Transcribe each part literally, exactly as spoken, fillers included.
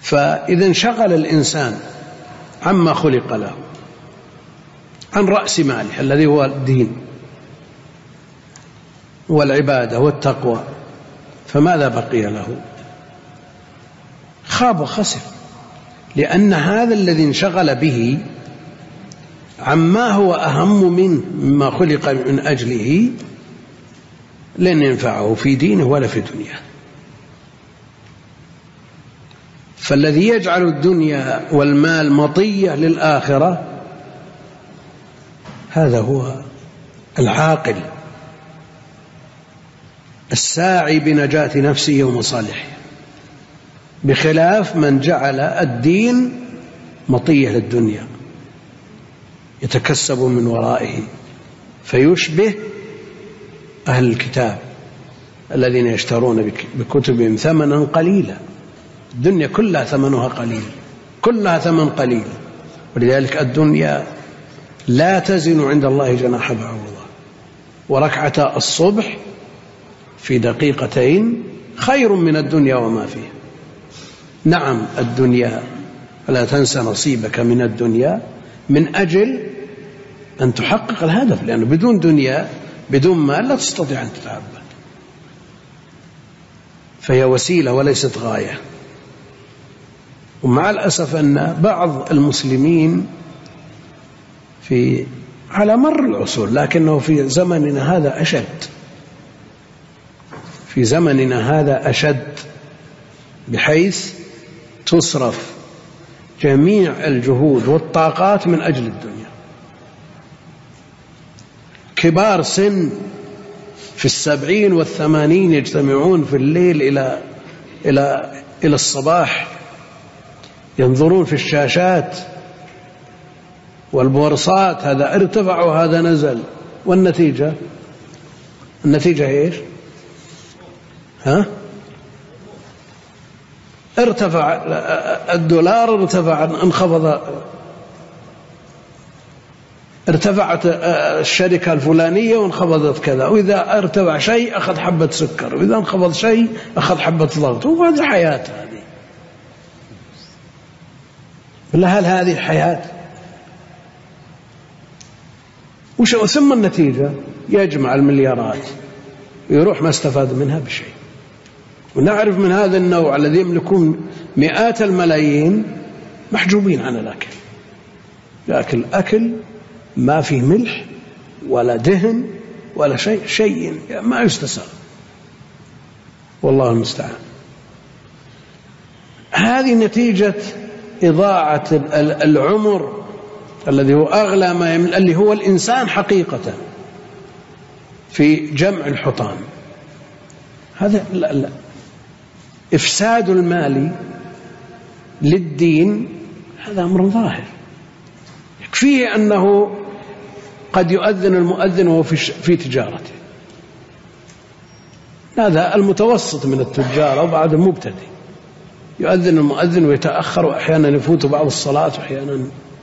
فإذا انشغل الإنسان عما خلق له، عن رأس ماله الذي هو الدين والعبادة والتقوى، فماذا بقي له؟ خاب وخسر، لأن هذا الذي انشغل به عما هو أهم منه مما خلق من أجله لن ينفعه في دينه ولا في دنياه. فالذي يجعل الدنيا والمال مطية للآخرة هذا هو العاقل الساعي بنجاة نفسه ومصالحه، بخلاف من جعل الدين مطية للدنيا يتكسب من ورائه، فيشبه أهل الكتاب الذين يشترون بكتبهم ثمنا قليلا. الدنيا كلها ثمنها قليل، كلها ثمن قليل، ولذلك الدنيا لا تزن عند الله جناح بعوضة. وركعتا الصبح في دقيقتين خير من الدنيا وما فيها. نعم الدنيا، فلا تنسى نصيبك من الدنيا من أجل أن تحقق الهدف، لأنه بدون دنيا بدون مال لا تستطيع أن تتعبد، فهي وسيلة وليست غاية. ومع الأسف أن بعض المسلمين في على مر العصور، لكنه في زمننا هذا أشد، في زمننا هذا أشد، بحيث تصرف جميع الجهود والطاقات من أجل الدنيا. كبار سن في السبعين والثمانين يجتمعون في الليل إلى إلى إلى الصباح، ينظرون في الشاشات والبورصات، هذا ارتفع وهذا نزل، والنتيجة النتيجة إيش؟ ها؟ ارتفع الدولار، ارتفع انخفض، ارتفعت الشركة الفلانية وانخفضت كذا، وإذا ارتفع شيء أخذ حبة سكر، وإذا انخفض شيء أخذ حبة ضغط. وهذه حياة هذه، بالله هل هذه حياة؟ وش ثم النتيجة؟ يجمع المليارات ويروح ما استفاد منها بشيء. ونعرف من هذا النوع الذي يملكون مئات الملايين محجوبين عن الأكل، يأكل أكل ما فيه ملح ولا دهن ولا شيء، شيء ما يستساغ، والله المستعان. هذه نتيجة إضاعة العمر الذي هو أغلى ما يملك، اللي هو الإنسان حقيقة، في جمع الحطام. هذا لا لا إفساد المال للدين هذا أمر ظاهر. يكفيه أنه قد يؤذن المؤذن وهو في تجارته، هذا المتوسط من التجار وبعد مبتدئ، يؤذن المؤذن ويتأخر، وأحيانا يفوت بعض الصلاة وأحيانا.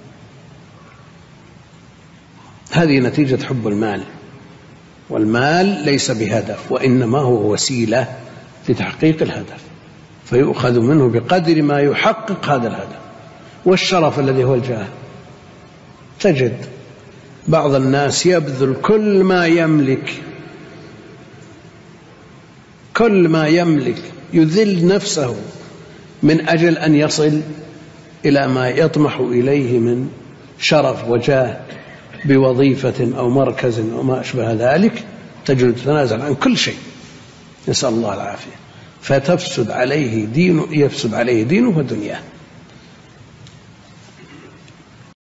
هذه نتيجة حب المال، والمال ليس بهدف، وإنما هو وسيلة لتحقيق الهدف، فيؤخذ منه بقدر ما يحقق هذا الهدف. والشرف الذي هو الجاه، تجد بعض الناس يبذل كل ما يملك، كل ما يملك يذل نفسه من أجل أن يصل إلى ما يطمح إليه من شرف وجاه بوظيفة أو مركز أو ما أشبه ذلك، تجد تنازل عن كل شيء، نسأل الله العافية، فتفسد عليه دينه، يفسد عليه دينه ودنياه.